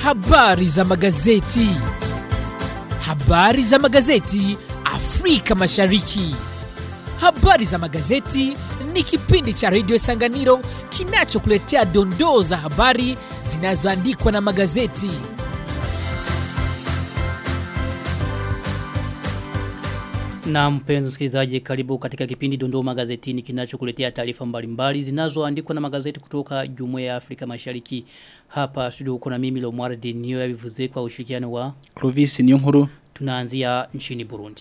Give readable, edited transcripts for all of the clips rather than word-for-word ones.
Habari za magazeti. Habari za magazeti Afrika Mashariki. Habari za magazeti ni kipindi cha Radio Sanganiro kinachokuletea dondoo za habari zinazoandikwa na magazeti. Na mpenzi msikilizaji, karibu katika kipindi dondoo magazetini kinachokuletea taarifa mbalimbali zinazoandikwa na magazeti kutoka Jumuiya ya Afrika Mashariki. Hapa studio uko na mimi Lomwardi Niyo ya Bivuze kwa ushirikiano wa Clovis Niyonkuru. Tunaanzia nchini Burundi.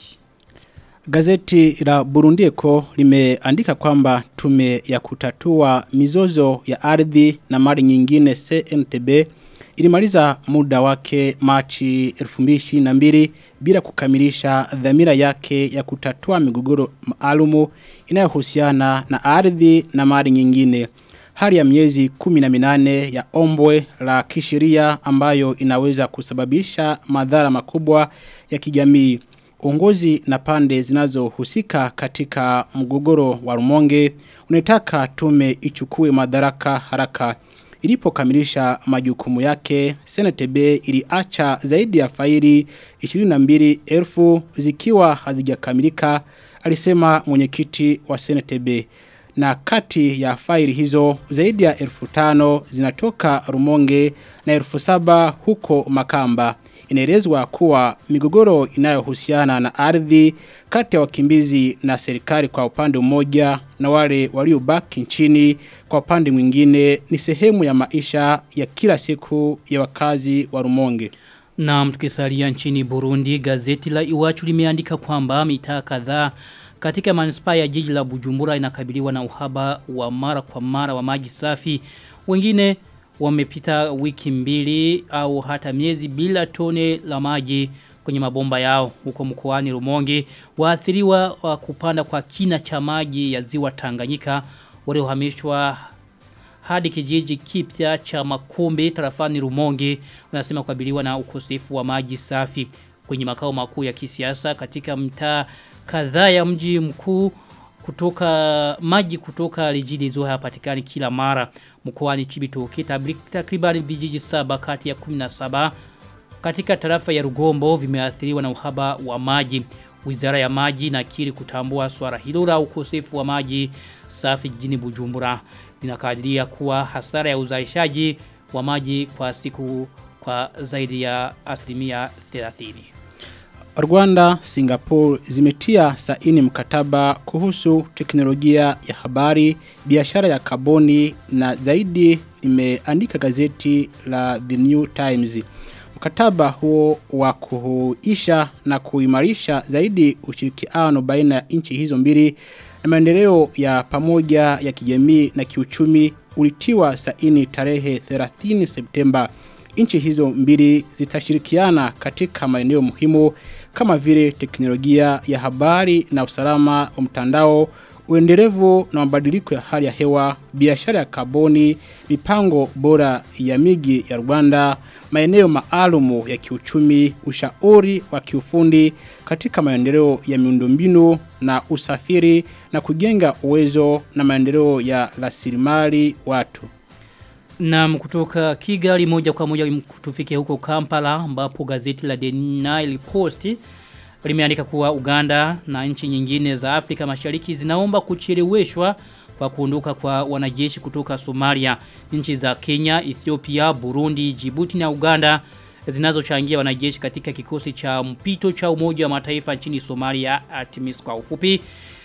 Gazeti la Burundi Eko limeandika kwamba tume ya kutatua mizozo ya ardhi na mali nyingine CNTB ilimaliza muda wake Machi 2022 bila kukamilisha dhamira yake ya kutatua migogoro maalumu inayohusiana na ardhi na mali nyingine. Hali ya miezi 18 ya ombwe la kisheria ambayo inaweza kusababisha madhara makubwa ya kijamii. Uongozi na pande zinazohusika katika mgogoro wa Rumonge unataka tume ichukue madaraka haraka. Ilipokamilisha majukumu yake, CNTB iliacha zaidi ya faili 22,000 zikiwa hazijakamilika, alisema mwenyekiti wa CNTB. Na kati ya faili hizo zaidi ya 5,000 zinatoka Rumonge na 7,000 huko Makamba. Inaelezwa kuwa migogoro inayohusiana na ardhi kati ya wakimbizi na serikali kwa upande mmoja na wale waliobaki nchini kwa upande mwingine ni sehemu ya maisha ya kila siku ya wakazi wa Rumonge. Na tukisalia nchini Burundi, gazeti la Iwachu limeandika kwamba mitaa kadhaa katika manispaa ya jiji la Bujumbura inakabiliwa na uhaba wa mara kwa mara wa maji safi. Wengine wamepita wiki 2 au hata miezi bila tone la maji kwenye mabomba yao. Huko mkoani Rumonge, waathiriwa wa kupanda kwa kina cha maji ya ziwa Tanganyika waliohamishwa hadi kijiji kipya cha Makombe tarafani Rumonge wanasema kukabiliwa na ukosefu wa maji safi kwenye makao makuu ya kisiasa katika mtaa kadhaa ya mji mkuu. Maji kutoka Rijini Zoha hapatikani kila mara. Mkoani Chibitoke takriban vijiji 7 kati ya 17 katika tarafa ya Rugombo vimeathiriwa na uhaba wa maji. Wizara ya maji inakiri kutambua swala hilo la ukosefu wa maji safi jijini Bujumbura. Inakadiria kuwa hasara ya uzalishaji wa maji kwa siku kwa zaidi ya 30%. Rwanda, Singapore zimetia saini mkataba kuhusu teknolojia ya habari, biashara ya kaboni na zaidi imeandika gazeti la The New Times. Mkataba huo wa kuhuisha na kuimarisha zaidi ushirikiano baina ya nchi hizo mbili na maendeleo ya pamoja ya kijamii na kiuchumi ulitiwa saini tarehe 30 Septemba. Nchi hizo mbili zitashirikiana katika maeneo muhimu kama vile teknolojia ya habari na usalama wa mtandao, uendelevu na mabadiliko ya hali ya hewa, biashara ya kaboni, mipango bora ya miji ya Rwanda, maeneo maalumu ya kiuchumi, ushauri wa kiufundi katika maendeleo ya miundombinu na usafiri na kujenga uwezo na maendeleo ya rasilimali watu. Na kutoka Kigali moja kwa moja tufike huko Kampala ambapo gazeti la The Nile Post limeandika kuwa Uganda na nchi nyingine za Afrika Mashariki zinaomba kucheleweshwa kwa kuondoka kwa wanajeshi kutoka Somalia. Nchi za Kenya, Ethiopia, Burundi, Djibouti na Uganda zinazochangia wanajeshi katika kikosi cha mpito cha Umoja wa Mataifa nchini Somalia ATMIS kwa ufupi.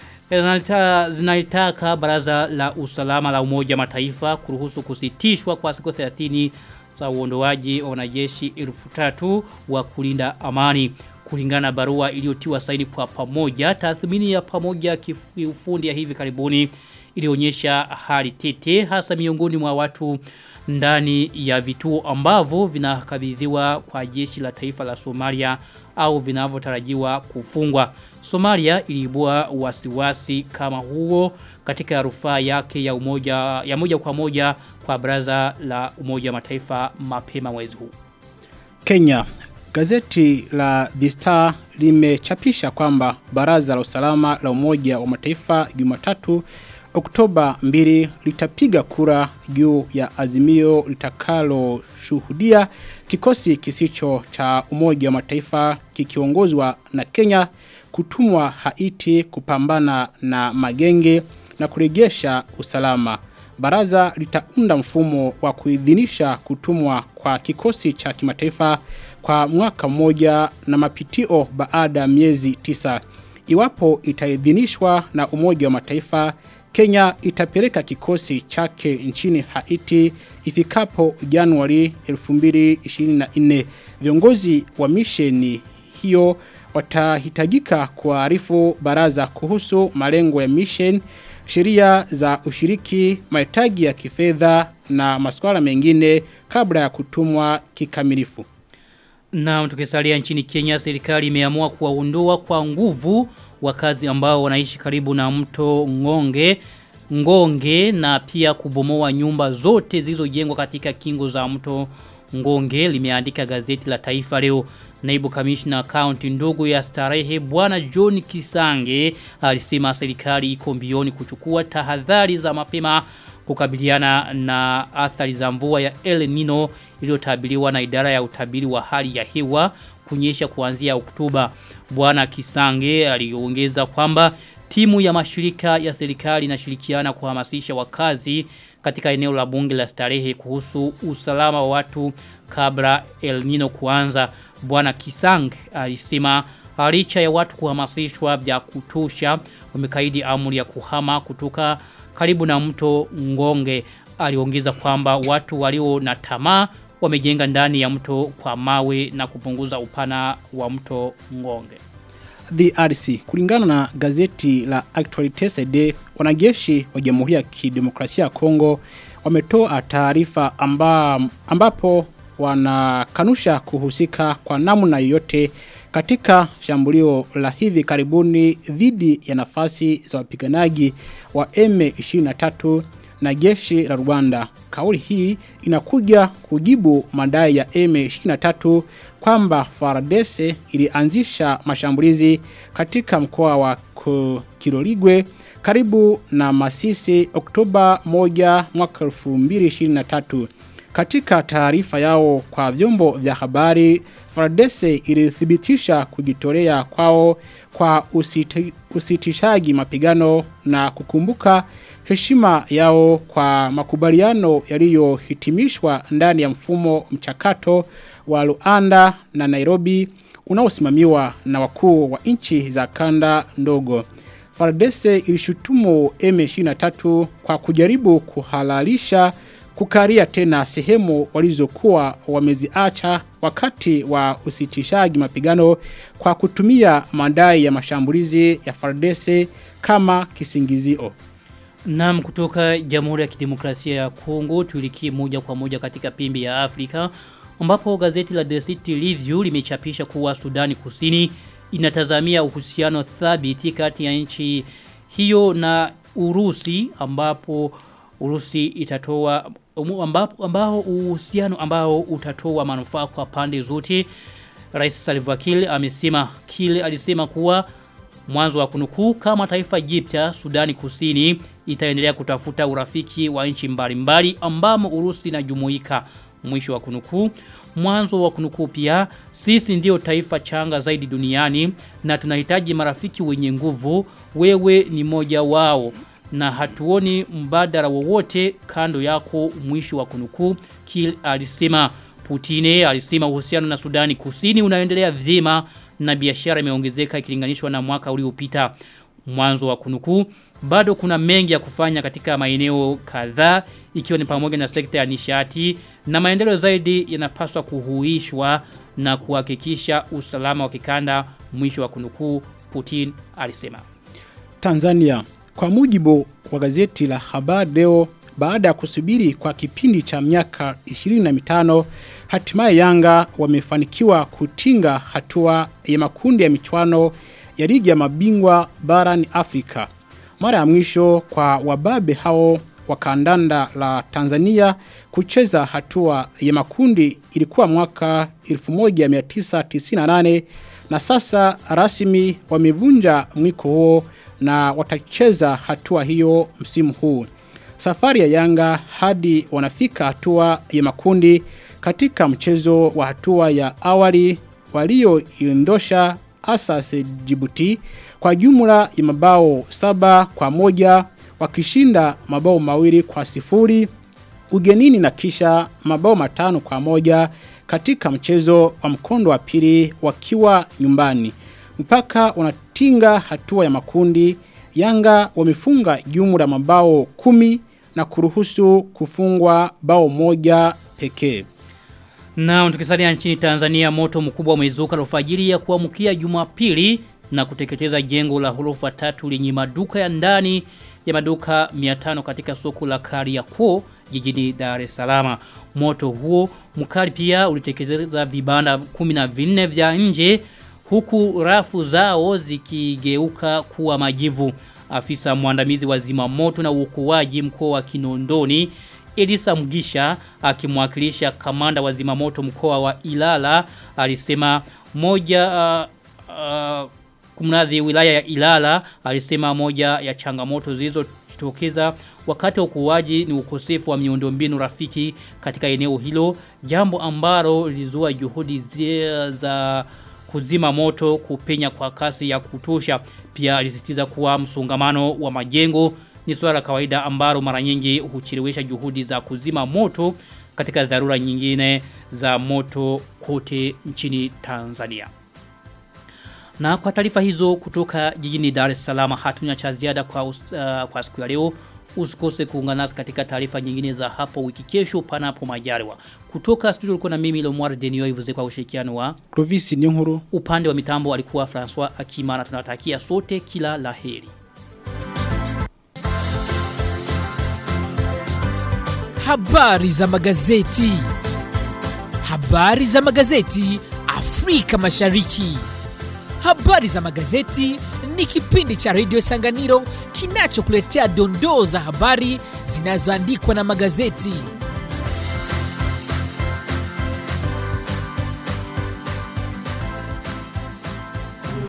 Zinaitaka Baraza la Usalama la Umoja Mataifa kuruhusu kusitishwa kwa siku 30 za uondoaji wa wanajeshi 3,000 wa kulinda amani. Kulingana na barua iliyotiwa saini kwa pamoja, tathmini ya pamoja kiufundi ya hivi karibuni ilionyesha hali tete hasa miongoni mwa watu ndani ya vituo ambavyo vinakabidhiwa kwa jeshi la taifa la Somalia au vinavyotarajiwa kufungwa. Somalia iliibua wasiwasi kama huo katika rufaa yake ya moja kwa moja kwa Baraza la Umoja wa Mataifa mapema mwezi huu. Kenya, gazeti la The Star limechapisha kwamba Baraza la Usalama la Umoja wa Mataifa Jumatatu Oktoba 2 litapiga kura juu ya azimio litakalo shuhudia kikosi kisicho cha Umoja wa Mataifa kikiongozwa na Kenya kutumwa Haiti kupambana na magenge na kurejesha usalama. Baraza litaunda mfumo wa kuidhinisha kutumwa kwa kikosi cha kimataifa kwa mwaka mmoja na mapitio baada ya miezi 9. Iwapo itaidhinishwa na Umoja wa Mataifa, Kenya itapeleka kikosi chake nchini Haiti ifikapo Januari 2024. Viongozi wa misheni hiyo watahitajika kuarifu baraza kuhusu malengo ya mission, sheria za ushiriki, mahitaji ya kifedha na masuala mengine kabla ya kutumwa kikamilifu. Na tukisalia nchini Kenya, serikali imeamua kuwaondoa kwa nguvu wakazi ambao wanaishi karibu na mto Ngonge na pia kubomoa nyumba zote zilizojengwa katika kingo za mto Ngonge, limeandika gazeti la Taifa Leo. Naibu kamishna kaunti ndogo ya Starehe Bwana John Kisange alisema serikali iko mbioni kuchukua tahadhari za mapema kukabiliana na athari za mvua ya El Nino iliyotabiriwa na idara ya utabiri wa hali ya hewa kunyesha kuanzia Oktoba. Bwana Kisange aliongeza kwamba timu ya mashirika ya serikali inashirikiana kuhamasisha wakazi katika eneo la bunge la Starehe kuhusu usalama wa watu kabla El Nino kuanza. Bwana Kisange alisema licha ya watu kuhamasishwa vya kutosha wamekaidi amri ya kuhama kutoka karibu na mto Ngonge. Aliongeza kwamba watu walio na tamaa wamejenga ndani ya mto kwa mawe na kupunguza upana wa mto Ngonge. DRC, kulingana na gazeti la Actualités CD, wanajeshi wa Jamhuri ya Kidemokrasia ya Kongo wametoa taarifa ambapo wanakanusha kuhusika kwa namna yoyote katika shambulio la hivi karibuni dhidi ya nafasi za wapiganaji wa M23 na jeshi la Rwanda. Kauli hii inakuja kujibu madai ya M23 kwamba FARDC ilianzisha mashambulizi katika mkoa wa Kiroligwe karibu na Masisi Oktoba 1 mwaka 2023. Katika taarifa yao kwa vyombo vya habari, FARDC ilithibitisha kujitolea kwao kwa usitishaji mapigano na kukumbuka heshima yao kwa makubaliano yaliyohitimishwa ndani ya mfumo mchakato wa Luanda na Nairobi unaosimamiwa na wakuu wa nchi za kanda ndogo. FARDC ilishutumu M23 kwa kujaribu kuhalalisha kukaria tena sehemu walizokuwa wameziacha wakati wa usitishaji mapigano kwa kutumia madai ya mashambulizi ya FARDC kama kisingizio. Naam, kutoka Jamhuri ya Kidemokrasia ya Kongo tulikie moja kwa moja katika pembe ya Afrika ambapo gazeti la The City Review limechapisha kuwa Sudani Kusini inatazamia uhusiano thabiti kati ya nchi hiyo na Urusi ambapo Urusi itatoa uhusiano utatoa manufaa kwa pande zote. Rais Salva Kiir alisema kuwa mwanzo wa kunukuu, kama taifa jipya Sudani Kusini itaendelea kutafuta urafiki wa nchi mbalimbali ambamo Urusi inajumuika, mwisho wa kunukuu. Mwanzo wa kunukuu pia, sisi ndio taifa changa zaidi duniani na tunahitaji marafiki wenye nguvu, wewe ni moja wao na hatuoni mbadala wowote kando yako, mwisho wa kunukuu. Kiir alisema. Putin alisema uhusiano na Sudani Kusini unaendelea vyema na biashara imeongezeka ikilinganishwa na mwaka uliopita, mwanzo wa kunukuu. Bado kuna mengi ya kufanya katika maeneo kadhaa ikiwa ni pamoja na sekta ya nishati na maendeleo zaidi yanapaswa kuhuishwa na kuhakikisha usalama wa kikanda, mwisho wa kunukuu, Putin alisema. Tanzania, kwa mujibu wa gazeti la Habari Leo, baada ya kusubiri kwa kipindi cha miaka 25, hatimaye Yanga wamefanikiwa kutinga hatua ya makundi ya michuano ya ligi ya mabingwa barani Afrika. Mara ya mwisho kwa wababe hao wa kandanda la Tanzania kucheza hatua ya makundi ilikuwa mwaka 1998 na sasa rasmi wamevunja mwiko huo na watacheza hatua hiyo msimu huu. Safari ya Yanga hadi wanafika hatua ya makundi katika mchezo wa hatua ya awali walioiondosha Asas Djibouti kwa jumla ya mabao 7-1 wakishinda mabao 2-0 ugenini na kisha mabao 5-1 katika mchezo wa mkondo wa pili wakiwa nyumbani. Mpaka wanatinga hatua ya makundi, Yanga wamefunga jumla mabao 10 na kuruhusu kufungwa bao 1 pekee. Na tukisalia nchini Tanzania, moto mkubwa umezuka alfajiri ya kuamkia Jumapili na kuteketeza jengo la ghorofa 3 lenye maduka ya ndani ya maduka 500 katika soko la Kariakoo jijini Dar es Salaam. Moto huo mkali pia uliteketeza vibanda 14 vya nje huku rafu zao zikigeuka kuwa majivu. Afisa mwandamizi wa zimamoto na uokoaji mkoa wa Kinondoni Elisa Mugisha akimwakilisha kamanda wa zimamoto mkoa wa Ilala alisema kumradhi wilaya ya Ilala alisema moja ya changamoto zilizotokeza wakati wa uokoaji ni ukosefu wa miundombinu rafiki katika eneo hilo, jambo ambalo lilizua juhudi za kuzima moto kupenya kwa kasi ya kutosha. Pia alisisitiza kuwa msongamano wa majengo ni swala kawaida ambalo mara nyingi huchelewesha juhudi za kuzima moto katika dharura nyingine za moto kote nchini Tanzania. Na kwa taarifa hizo kutoka jijini Dar es Salaam hatuna cha ziada kwa siku ya leo. Usikose kuungana nasi katika taarifa nyingine za hapo wiki kesho panapo majaliwa. Kutoka studio ulikuwa na mimi Lomwar Denio ivuze kwa ushirikiano wa Clovis Nyonguru. Upande wa mitambo alikuwa François Akimana. Tunatakia sote kila laheri. Habari za magazeti. Habari za magazeti Afrika Mashariki. Habari za magazeti ni kipindi cha Radio Sanganiro kinachokuletea dondoo za habari zinazoandikwa na magazeti.